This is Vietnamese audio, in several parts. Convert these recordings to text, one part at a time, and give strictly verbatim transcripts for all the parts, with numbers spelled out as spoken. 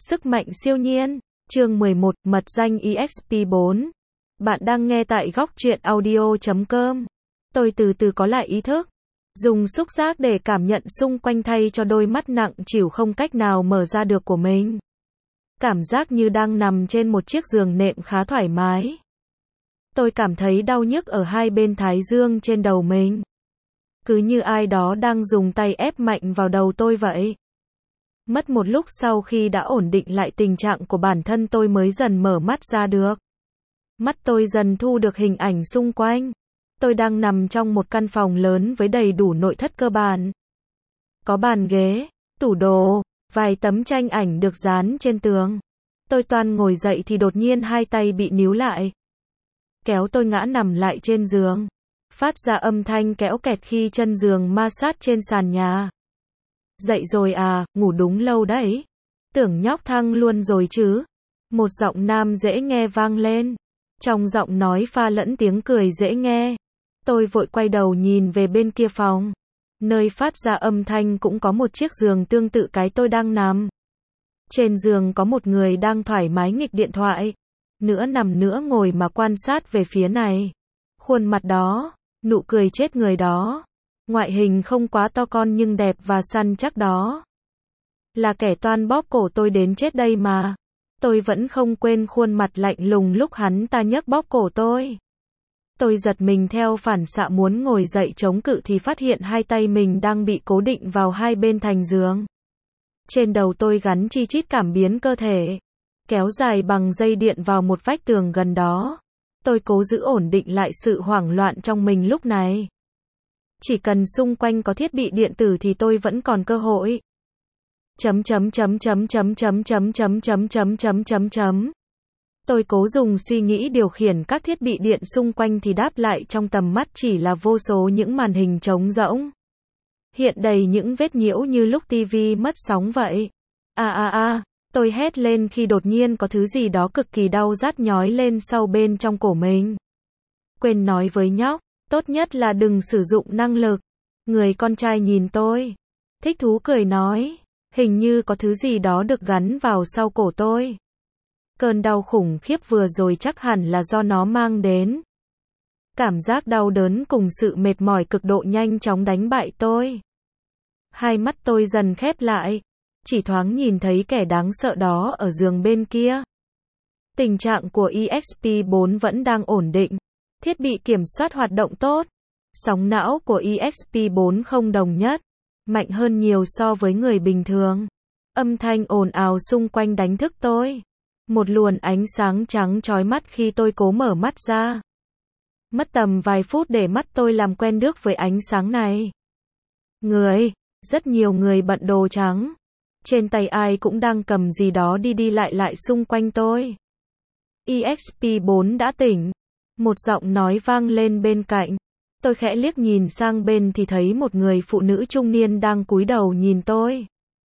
Sức mạnh siêu nhiên, chương mười một, mật danh e ích pê bốn. Bạn đang nghe tại góc truyện audio chấm com. Tôi từ từ có lại ý thức. Dùng xúc giác để cảm nhận xung quanh thay cho đôi mắt nặng trĩu không cách nào mở ra được của mình. Cảm giác như đang nằm trên một chiếc giường nệm khá thoải mái. Tôi cảm thấy đau nhức ở hai bên thái dương trên đầu mình. Cứ như ai đó đang dùng tay ép mạnh vào đầu tôi vậy. Mất một lúc sau khi đã ổn định lại tình trạng của bản thân tôi mới dần mở mắt ra được. Mắt tôi dần thu được hình ảnh xung quanh. Tôi đang nằm trong một căn phòng lớn với đầy đủ nội thất cơ bản. Có bàn ghế, tủ đồ, vài tấm tranh ảnh được dán trên tường. Tôi toan ngồi dậy thì đột nhiên hai tay bị níu lại. Kéo tôi ngã nằm lại trên giường. Phát ra âm thanh kéo kẹt khi chân giường ma sát trên sàn nhà. Dậy rồi à, ngủ đúng lâu đấy. Tưởng nhóc thăng luôn rồi chứ. Một giọng nam dễ nghe vang lên. Trong giọng nói pha lẫn tiếng cười dễ nghe. Tôi vội quay đầu nhìn về bên kia phòng. Nơi phát ra âm thanh cũng có một chiếc giường tương tự cái tôi đang nằm. Trên giường có một người đang thoải mái nghịch điện thoại. Nửa nằm nửa ngồi mà quan sát về phía này. Khuôn mặt đó, nụ cười chết người đó. Ngoại hình không quá to con nhưng đẹp và săn chắc đó. Là kẻ toan bóp cổ tôi đến chết đây mà. Tôi vẫn không quên khuôn mặt lạnh lùng lúc hắn ta nhấc bóp cổ tôi. Tôi giật mình theo phản xạ muốn ngồi dậy chống cự thì phát hiện hai tay mình đang bị cố định vào hai bên thành giường. Trên đầu tôi gắn chi chít cảm biến cơ thể. Kéo dài bằng dây điện vào một vách tường gần đó. Tôi cố giữ ổn định lại sự hoảng loạn trong mình lúc này. Chỉ cần xung quanh có thiết bị điện tử thì tôi vẫn còn cơ hội. Chấm chấm chấm chấm chấm chấm chấm chấm chấm chấm chấm chấm chấm. Tôi cố dùng suy nghĩ điều khiển các thiết bị điện xung quanh thì đáp lại trong tầm mắt chỉ là vô số những màn hình trống rỗng. Hiện đầy những vết nhiễu như lúc tivi mất sóng vậy. A a a, tôi hét lên khi đột nhiên có thứ gì đó cực kỳ đau rát nhói lên sau bên trong cổ mình. Quên nói với nhóc. Tốt nhất là đừng sử dụng năng lực. Người con trai nhìn tôi. Thích thú cười nói. Hình như có thứ gì đó được gắn vào sau cổ tôi. Cơn đau khủng khiếp vừa rồi chắc hẳn là do nó mang đến. Cảm giác đau đớn cùng sự mệt mỏi cực độ nhanh chóng đánh bại tôi. Hai mắt tôi dần khép lại. Chỉ thoáng nhìn thấy kẻ đáng sợ đó ở giường bên kia. Tình trạng của e ích pê bốn vẫn đang ổn định. Thiết bị kiểm soát hoạt động tốt. Sóng não của e ích pê bốn không đồng nhất. Mạnh hơn nhiều so với người bình thường. Âm thanh ồn ào xung quanh đánh thức tôi. Một luồng ánh sáng trắng chói mắt khi tôi cố mở mắt ra. Mất tầm vài phút để mắt tôi làm quen được với ánh sáng này. Người, rất nhiều người bận đồ trắng. Trên tay ai cũng đang cầm gì đó đi đi lại lại xung quanh tôi. e ích pê bốn đã tỉnh. Một giọng nói vang lên bên cạnh. Tôi khẽ liếc nhìn sang bên thì thấy một người phụ nữ trung niên đang cúi đầu nhìn tôi.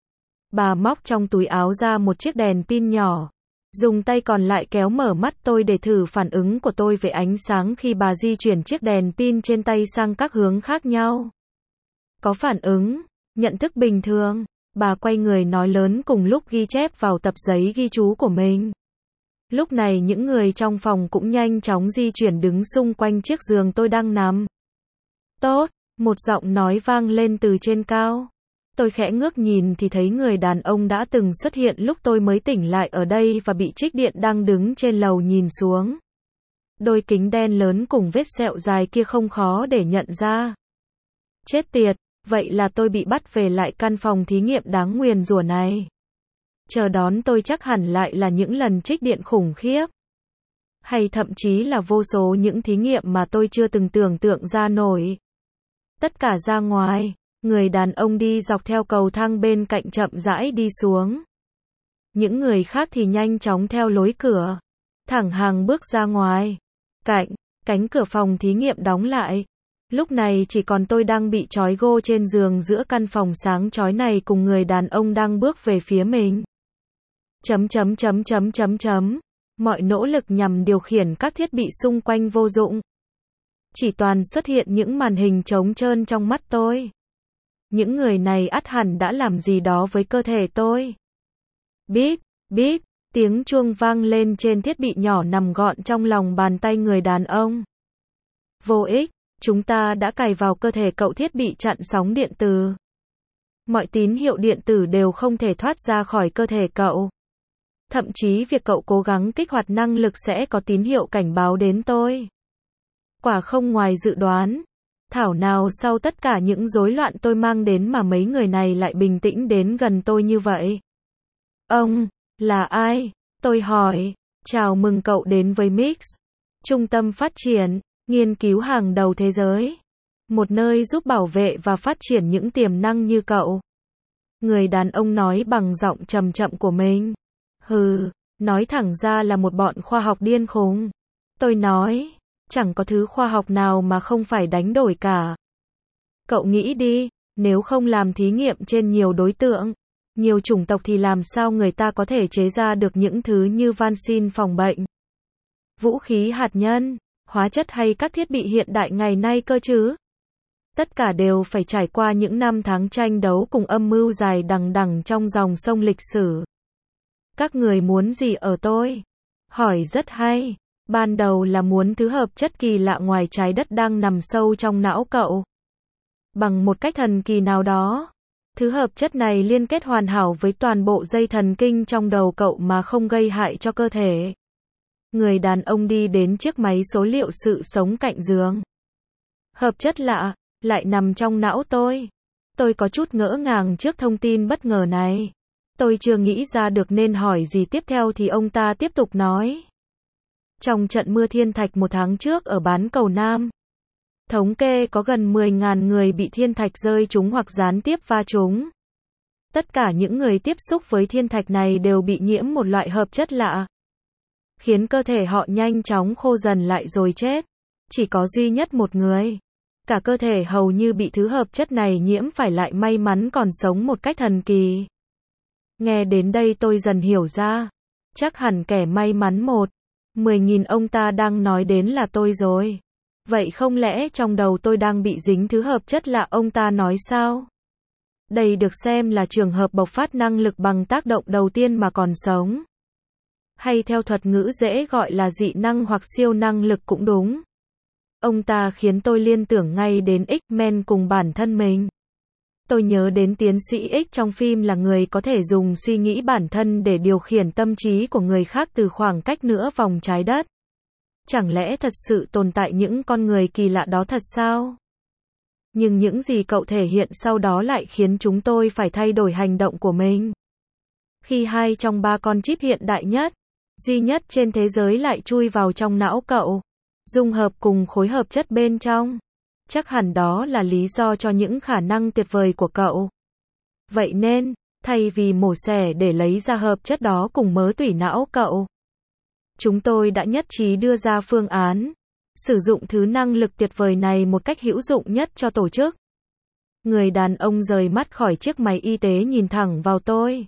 Bà móc trong túi áo ra một chiếc đèn pin nhỏ. Dùng tay còn lại kéo mở mắt tôi để thử phản ứng của tôi về ánh sáng khi bà di chuyển chiếc đèn pin trên tay sang các hướng khác nhau. Có phản ứng, nhận thức bình thường. Bà quay người nói lớn cùng lúc ghi chép vào tập giấy ghi chú của mình. Lúc này những người trong phòng cũng nhanh chóng di chuyển đứng xung quanh chiếc giường tôi đang nằm. Tốt, một giọng nói vang lên từ trên cao. Tôi khẽ ngước nhìn thì thấy người đàn ông đã từng xuất hiện lúc tôi mới tỉnh lại ở đây và bị trích điện đang đứng trên lầu nhìn xuống. Đôi kính đen lớn cùng vết sẹo dài kia không khó để nhận ra. Chết tiệt, vậy là tôi bị bắt về lại căn phòng thí nghiệm đáng nguyền rủa này. Chờ đón tôi chắc hẳn lại là những lần trích điện khủng khiếp. Hay thậm chí là vô số những thí nghiệm mà tôi chưa từng tưởng tượng ra nổi. Tất cả ra ngoài, người đàn ông đi dọc theo cầu thang bên cạnh chậm rãi đi xuống. Những người khác thì nhanh chóng theo lối cửa. Thẳng hàng bước ra ngoài. Cạnh, cánh cửa phòng thí nghiệm đóng lại. Lúc này chỉ còn tôi đang bị trói gô trên giường giữa căn phòng sáng chói này cùng người đàn ông đang bước về phía mình. Chấm chấm chấm chấm chấm chấm. Mọi nỗ lực nhằm điều khiển các thiết bị xung quanh vô dụng. Chỉ toàn xuất hiện những màn hình trống trơn trong mắt tôi. Những người này ắt hẳn đã làm gì đó với cơ thể tôi. Biết, Bíp, tiếng chuông vang lên trên thiết bị nhỏ nằm gọn trong lòng bàn tay người đàn ông. Vô ích, chúng ta đã cài vào cơ thể cậu thiết bị chặn sóng điện từ. Mọi tín hiệu điện tử đều không thể thoát ra khỏi cơ thể cậu. Thậm chí việc cậu cố gắng kích hoạt năng lực sẽ có tín hiệu cảnh báo đến tôi. Quả không ngoài dự đoán. Thảo nào sau tất cả những rối loạn tôi mang đến mà mấy người này lại bình tĩnh đến gần tôi như vậy. Ông, là ai? Tôi hỏi. Chào mừng cậu đến với Mix. Trung tâm phát triển, nghiên cứu hàng đầu thế giới. Một nơi giúp bảo vệ và phát triển những tiềm năng như cậu. Người đàn ông nói bằng giọng trầm chậm của mình. Hừ, nói thẳng ra là một bọn khoa học điên khùng. Tôi nói, chẳng có thứ khoa học nào mà không phải đánh đổi cả. Cậu nghĩ đi, nếu không làm thí nghiệm trên nhiều đối tượng, nhiều chủng tộc thì làm sao người ta có thể chế ra được những thứ như vaccine phòng bệnh, vũ khí hạt nhân, hóa chất hay các thiết bị hiện đại ngày nay cơ chứ? Tất cả đều phải trải qua những năm tháng tranh đấu cùng âm mưu dài đằng đằng trong dòng sông lịch sử. Các người muốn gì ở tôi? Hỏi rất hay. Ban đầu là muốn thứ hợp chất kỳ lạ ngoài trái đất đang nằm sâu trong não cậu. Bằng một cách thần kỳ nào đó, thứ hợp chất này liên kết hoàn hảo với toàn bộ dây thần kinh trong đầu cậu mà không gây hại cho cơ thể. Người đàn ông đi đến chiếc máy số liệu sự sống cạnh giường. Hợp chất lạ, lại nằm trong não tôi. Tôi có chút ngỡ ngàng trước thông tin bất ngờ này. Tôi chưa nghĩ ra được nên hỏi gì tiếp theo thì ông ta tiếp tục nói. Trong trận mưa thiên thạch một tháng trước ở bán cầu Nam, thống kê có gần mười nghìn người bị thiên thạch rơi trúng hoặc gián tiếp va trúng. Tất cả những người tiếp xúc với thiên thạch này đều bị nhiễm một loại hợp chất lạ, khiến cơ thể họ nhanh chóng khô dần lại rồi chết. Chỉ có duy nhất một người, cả cơ thể hầu như bị thứ hợp chất này nhiễm phải lại may mắn còn sống một cách thần kỳ. Nghe đến đây tôi dần hiểu ra, chắc hẳn kẻ may mắn một, mười nghìn ông ta đang nói đến là tôi rồi. Vậy không lẽ trong đầu tôi đang bị dính thứ hợp chất lạ ông ta nói sao? Đây được xem là trường hợp bộc phát năng lực bằng tác động đầu tiên mà còn sống. Hay theo thuật ngữ dễ gọi là dị năng hoặc siêu năng lực cũng đúng. Ông ta khiến tôi liên tưởng ngay đến X-Men cùng bản thân mình. Tôi nhớ đến tiến sĩ X trong phim là người có thể dùng suy nghĩ bản thân để điều khiển tâm trí của người khác từ khoảng cách nửa vòng trái đất. Chẳng lẽ thật sự tồn tại những con người kỳ lạ đó thật sao? Nhưng những gì cậu thể hiện sau đó lại khiến chúng tôi phải thay đổi hành động của mình. Khi hai trong ba con chip hiện đại nhất, duy nhất trên thế giới lại chui vào trong não cậu, dung hợp cùng khối hợp chất bên trong. Chắc hẳn đó là lý do cho những khả năng tuyệt vời của cậu. Vậy nên, thay vì mổ xẻ để lấy ra hợp chất đó cùng mớ tủy não cậu, chúng tôi đã nhất trí đưa ra phương án, sử dụng thứ năng lực tuyệt vời này một cách hữu dụng nhất cho tổ chức. Người đàn ông rời mắt khỏi chiếc máy y tế nhìn thẳng vào tôi.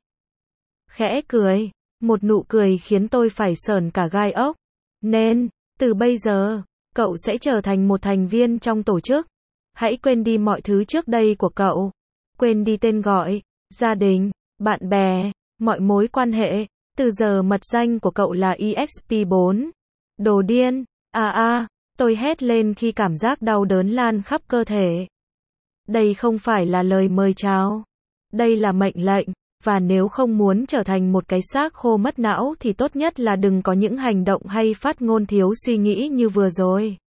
Khẽ cười, một nụ cười khiến tôi phải sởn cả gai ốc. Nên, từ bây giờ, cậu sẽ trở thành một thành viên trong tổ chức. Hãy quên đi mọi thứ trước đây của cậu. Quên đi tên gọi, gia đình, bạn bè, mọi mối quan hệ. Từ giờ mật danh của cậu là E X P bốn. Đồ điên, à à, tôi hét lên khi cảm giác đau đớn lan khắp cơ thể. Đây không phải là lời mời chào. Đây là mệnh lệnh. Và nếu không muốn trở thành một cái xác khô mất não thì tốt nhất là đừng có những hành động hay phát ngôn thiếu suy nghĩ như vừa rồi.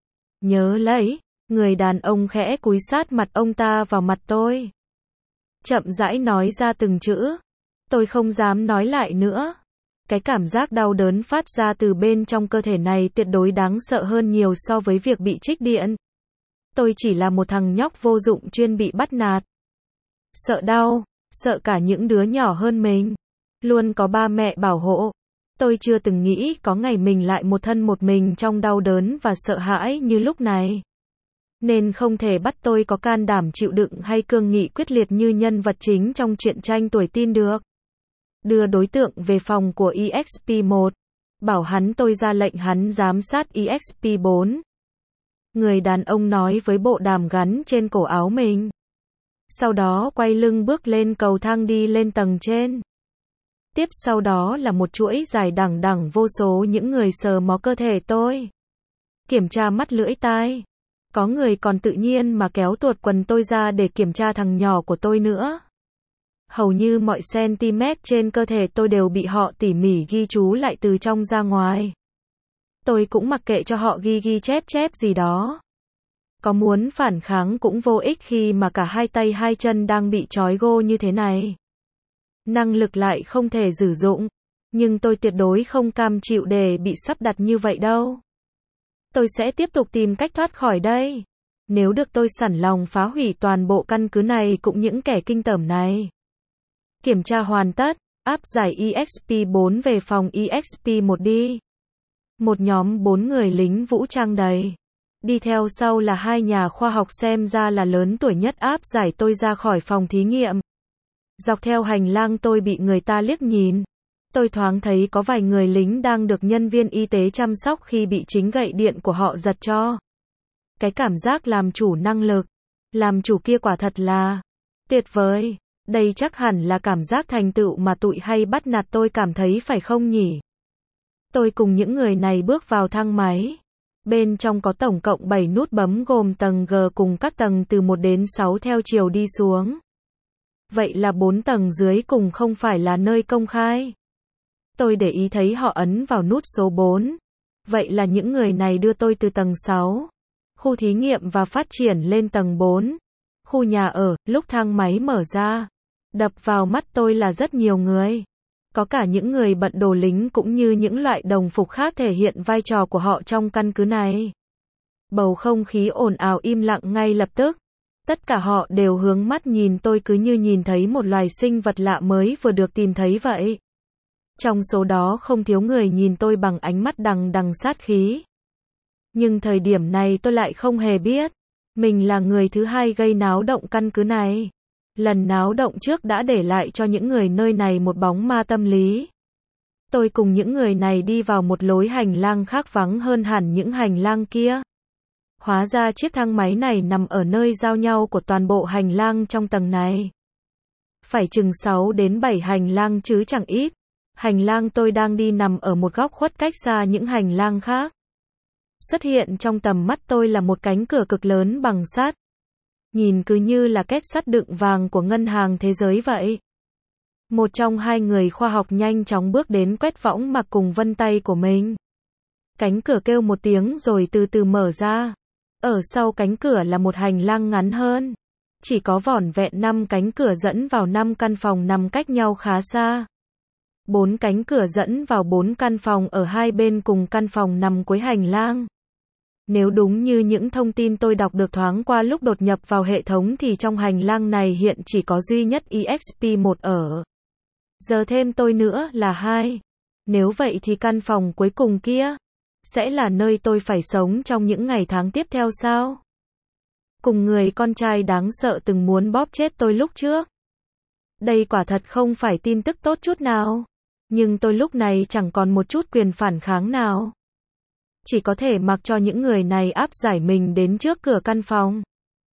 Nhớ lấy, người đàn ông khẽ cúi sát mặt ông ta vào mặt tôi. Chậm rãi nói ra từng chữ. Tôi không dám nói lại nữa. Cái cảm giác đau đớn phát ra từ bên trong cơ thể này tuyệt đối đáng sợ hơn nhiều so với việc bị trích điện. Tôi chỉ là một thằng nhóc vô dụng chuyên bị bắt nạt. Sợ đau. Sợ cả những đứa nhỏ hơn mình. Luôn có ba mẹ bảo hộ. Tôi chưa từng nghĩ có ngày mình lại một thân một mình trong đau đớn và sợ hãi như lúc này. Nên không thể bắt tôi có can đảm chịu đựng hay cương nghị quyết liệt như nhân vật chính trong truyện tranh tuổi teen được. Đưa đối tượng về phòng của E X P một. Bảo hắn tôi ra lệnh hắn giám sát E X P bốn. Người đàn ông nói với bộ đàm gắn trên cổ áo mình. Sau đó quay lưng bước lên cầu thang đi lên tầng trên. Tiếp sau đó là một chuỗi dài đằng đằng vô số những người sờ mó cơ thể tôi. Kiểm tra mắt lưỡi tai. Có người còn tự nhiên mà kéo tuột quần tôi ra để kiểm tra thằng nhỏ của tôi nữa. Hầu như mọi cm trên cơ thể tôi đều bị họ tỉ mỉ ghi chú lại từ trong ra ngoài. Tôi cũng mặc kệ cho họ ghi ghi chép chép gì đó. Có muốn phản kháng cũng vô ích khi mà cả hai tay hai chân đang bị trói gô như thế này. Năng lực lại không thể sử dụng. Nhưng tôi tuyệt đối không cam chịu để bị sắp đặt như vậy đâu. Tôi sẽ tiếp tục tìm cách thoát khỏi đây. Nếu được tôi sẵn lòng phá hủy toàn bộ căn cứ này cũng những kẻ kinh tởm này. Kiểm tra hoàn tất, áp giải E X P bốn về phòng E X P một đi. Một nhóm bốn người lính vũ trang đầy. Đi theo sau là hai nhà khoa học xem ra là lớn tuổi nhất áp giải tôi ra khỏi phòng thí nghiệm. Dọc theo hành lang tôi bị người ta liếc nhìn. Tôi thoáng thấy có vài người lính đang được nhân viên y tế chăm sóc khi bị chính gậy điện của họ giật cho. Cái cảm giác làm chủ năng lực, làm chủ kia quả thật là tuyệt vời. Đây chắc hẳn là cảm giác thành tựu mà tụi hay bắt nạt tôi cảm thấy phải không nhỉ? Tôi cùng những người này bước vào thang máy. Bên trong có tổng cộng bảy nút bấm gồm tầng G cùng các tầng từ một đến sáu theo chiều đi xuống. Vậy là bốn tầng dưới cùng không phải là nơi công khai. Tôi để ý thấy họ ấn vào nút số bốn. Vậy là những người này đưa tôi từ tầng sáu, khu thí nghiệm và phát triển lên tầng bốn, khu nhà ở. Lúc thang máy mở ra, đập vào mắt tôi là rất nhiều người. Có cả những người bận đồ lính cũng như những loại đồng phục khác thể hiện vai trò của họ trong căn cứ này. Bầu không khí ồn ào im lặng ngay lập tức. Tất cả họ đều hướng mắt nhìn tôi cứ như nhìn thấy một loài sinh vật lạ mới vừa được tìm thấy vậy. Trong số đó không thiếu người nhìn tôi bằng ánh mắt đằng đằng sát khí. Nhưng thời điểm này tôi lại không hề biết. Mình là người thứ hai gây náo động căn cứ này. Lần náo động trước đã để lại cho những người nơi này một bóng ma tâm lý. Tôi cùng những người này đi vào một lối hành lang khác vắng hơn hẳn những hành lang kia. Hóa ra chiếc thang máy này nằm ở nơi giao nhau của toàn bộ hành lang trong tầng này. Phải chừng sáu đến bảy hành lang chứ chẳng ít. Hành lang tôi đang đi nằm ở một góc khuất cách xa những hành lang khác. Xuất hiện trong tầm mắt tôi là một cánh cửa cực lớn bằng sắt. Nhìn cứ như là két sắt đựng vàng của ngân hàng thế giới vậy. Một trong hai người khoa học nhanh chóng bước đến quét võng mạc cùng vân tay của mình. Cánh cửa kêu một tiếng rồi từ từ mở ra. Ở sau cánh cửa là một hành lang ngắn hơn. Chỉ có vỏn vẹn năm cánh cửa dẫn vào năm căn phòng nằm cách nhau khá xa. Bốn cánh cửa dẫn vào bốn căn phòng ở hai bên cùng căn phòng nằm cuối hành lang. Nếu đúng như những thông tin tôi đọc được thoáng qua lúc đột nhập vào hệ thống thì trong hành lang này hiện chỉ có duy nhất E X P một ở. Giờ thêm tôi nữa là hai. Nếu vậy thì căn phòng cuối cùng kia sẽ là nơi tôi phải sống trong những ngày tháng tiếp theo sao? Cùng người con trai đáng sợ từng muốn bóp chết tôi lúc trước. Đây quả thật không phải tin tức tốt chút nào. Nhưng tôi lúc này chẳng còn một chút quyền phản kháng nào. Chỉ có thể mặc cho những người này áp giải mình đến trước cửa căn phòng.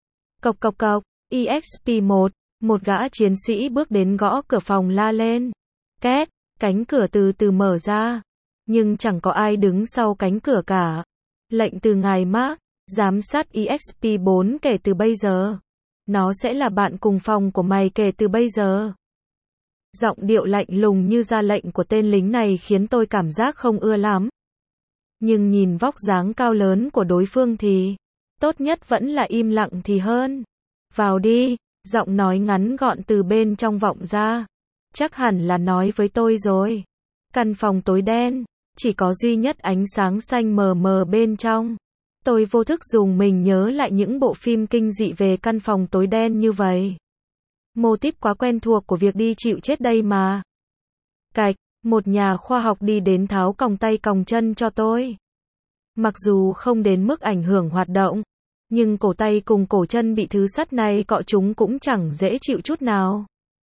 Cộc cộc cộc, E X P một, một gã chiến sĩ bước đến gõ cửa phòng la lên. Két, cánh cửa từ từ mở ra. Nhưng chẳng có ai đứng sau cánh cửa cả. Lệnh từ ngài Mark, giám sát E X P bốn kể từ bây giờ. Nó sẽ là bạn cùng phòng của mày kể từ bây giờ. Giọng điệu lạnh lùng như ra lệnh của tên lính này khiến tôi cảm giác không ưa lắm. Nhưng nhìn vóc dáng cao lớn của đối phương thì tốt nhất vẫn là im lặng thì hơn. Vào đi, giọng nói ngắn gọn từ bên trong vọng ra. Chắc hẳn là nói với tôi rồi. Căn phòng tối đen, chỉ có duy nhất ánh sáng xanh mờ mờ bên trong. Tôi vô thức dùng mình nhớ lại những bộ phim kinh dị về căn phòng tối đen như vậy. Mô típ quá quen thuộc của việc đi chịu chết đây mà. Cạch, một nhà khoa học đi đến tháo còng tay còng chân cho tôi. Mặc dù không đến mức ảnh hưởng hoạt động, nhưng cổ tay cùng cổ chân bị thứ sắt này cọ chúng cũng chẳng dễ chịu chút nào.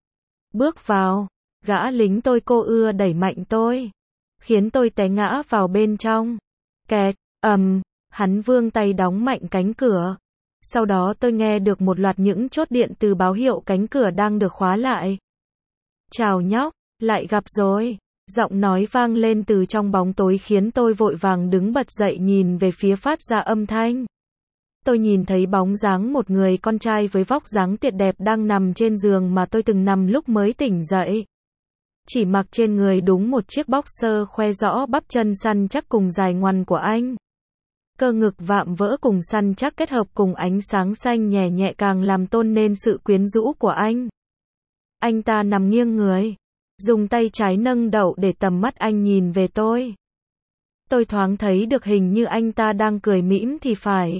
Bước vào, gã lính tôi cô ưa đẩy mạnh tôi, khiến tôi té ngã vào bên trong. Kẹt, ầm, hắn vươn tay đóng mạnh cánh cửa. Sau đó tôi nghe được một loạt những chốt điện từ báo hiệu cánh cửa đang được khóa lại. Chào nhóc, Lại gặp rồi. Giọng nói vang lên từ trong bóng tối khiến tôi vội vàng đứng bật dậy nhìn về phía phát ra âm thanh. Tôi nhìn thấy bóng dáng một người con trai với vóc dáng tuyệt đẹp đang nằm trên giường mà tôi từng nằm lúc mới tỉnh dậy. Chỉ mặc trên người đúng một chiếc boxer khoe rõ bắp chân săn chắc cùng dài ngoằn của anh. Cơ ngực vạm vỡ cùng săn chắc kết hợp cùng ánh sáng xanh nhẹ nhẹ càng làm tôn nên sự quyến rũ của anh. Anh ta nằm nghiêng người, dùng tay trái nâng đậu để tầm mắt anh nhìn về tôi. Tôi thoáng thấy được hình như anh ta đang cười mỉm thì phải.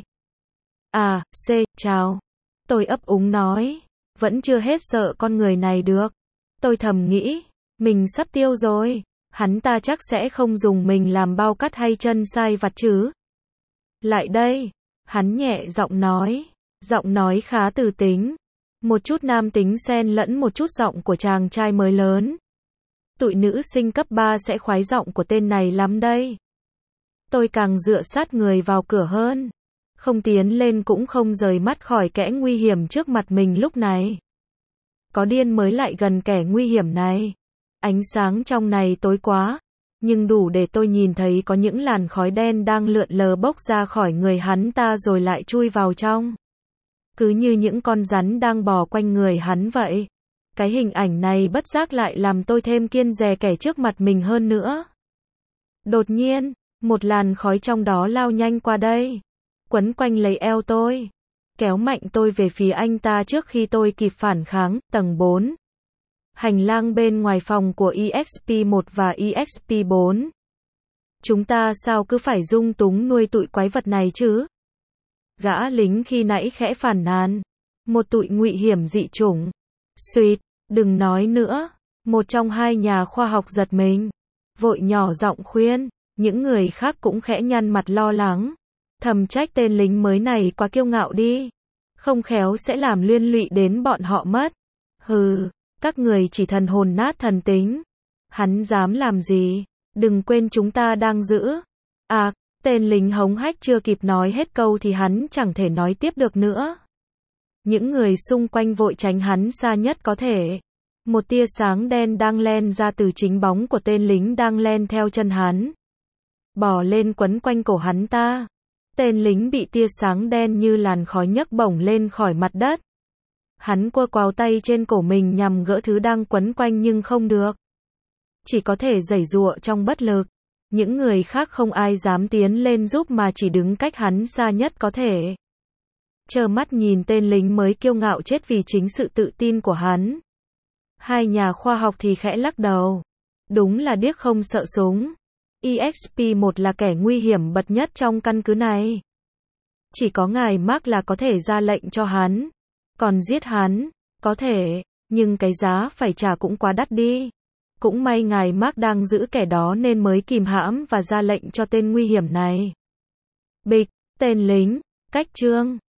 À, C, chào. Tôi ấp úng nói, vẫn chưa hết sợ con người này được. Tôi thầm nghĩ, mình sắp tiêu rồi, hắn ta chắc sẽ không dùng mình làm bao cắt hay chân sai vặt chứ. Lại đây, hắn nhẹ giọng nói, giọng nói khá từ tính, một chút nam tính xen lẫn một chút giọng của chàng trai mới lớn. Tụi nữ sinh cấp ba sẽ khoái giọng của tên này lắm đây. Tôi càng dựa sát người vào cửa hơn, không tiến lên cũng không rời mắt khỏi kẻ nguy hiểm trước mặt mình lúc này. Có điên mới lại gần kẻ nguy hiểm này. Ánh sáng trong này tối quá, nhưng đủ để tôi nhìn thấy có những làn khói đen đang lượn lờ bốc ra khỏi người hắn ta rồi lại chui vào trong. Cứ như những con rắn đang bò quanh người hắn vậy. Cái hình ảnh này bất giác lại làm tôi thêm kiêng dè kẻ trước mặt mình hơn nữa. Đột nhiên, một làn khói trong đó lao nhanh qua đây, quấn quanh lấy eo tôi, kéo mạnh tôi về phía anh ta trước khi tôi kịp phản kháng. Tầng bốn. Hành lang bên ngoài phòng của e ích pê một và e ích pê bốn. Chúng ta sao cứ phải dung túng nuôi tụi quái vật này chứ? Gã lính khi nãy khẽ phàn nàn. Một tụi nguy hiểm dị chủng. Suýt, đừng nói nữa. Một trong hai nhà khoa học giật mình, vội nhỏ giọng khuyên. Những người khác cũng khẽ nhăn mặt lo lắng, thầm trách tên lính mới này quá kiêu ngạo đi, không khéo sẽ làm liên lụy đến bọn họ mất. Hừ, các người chỉ thần hồn nát thần tính. Hắn dám làm gì? Đừng quên chúng ta đang giữ. À, tên lính hống hách chưa kịp nói hết câu thì hắn chẳng thể nói tiếp được nữa. Những người xung quanh vội tránh hắn xa nhất có thể. Một tia sáng đen đang len ra từ chính bóng của tên lính đang len theo chân hắn, bò lên quấn quanh cổ hắn ta. Tên lính bị tia sáng đen như làn khói nhấc bổng lên khỏi mặt đất. Hắn quơ quào tay trên cổ mình nhằm gỡ thứ đang quấn quanh nhưng không được. Chỉ có thể giãy giụa trong bất lực. Những người khác không ai dám tiến lên giúp mà chỉ đứng cách hắn xa nhất có thể. Trơ mắt nhìn tên lính mới kiêu ngạo chết vì chính sự tự tin của hắn. Hai nhà khoa học thì khẽ lắc đầu. Đúng là điếc không sợ súng. e ích pê một là kẻ nguy hiểm bậc nhất trong căn cứ này. Chỉ có ngài Mark là có thể ra lệnh cho hắn. Còn giết hắn, có thể, nhưng cái giá phải trả cũng quá đắt đi. Cũng may ngài Mark đang giữ kẻ đó nên mới kìm hãm và ra lệnh cho tên nguy hiểm này. Bịch, tên lính, cách trương.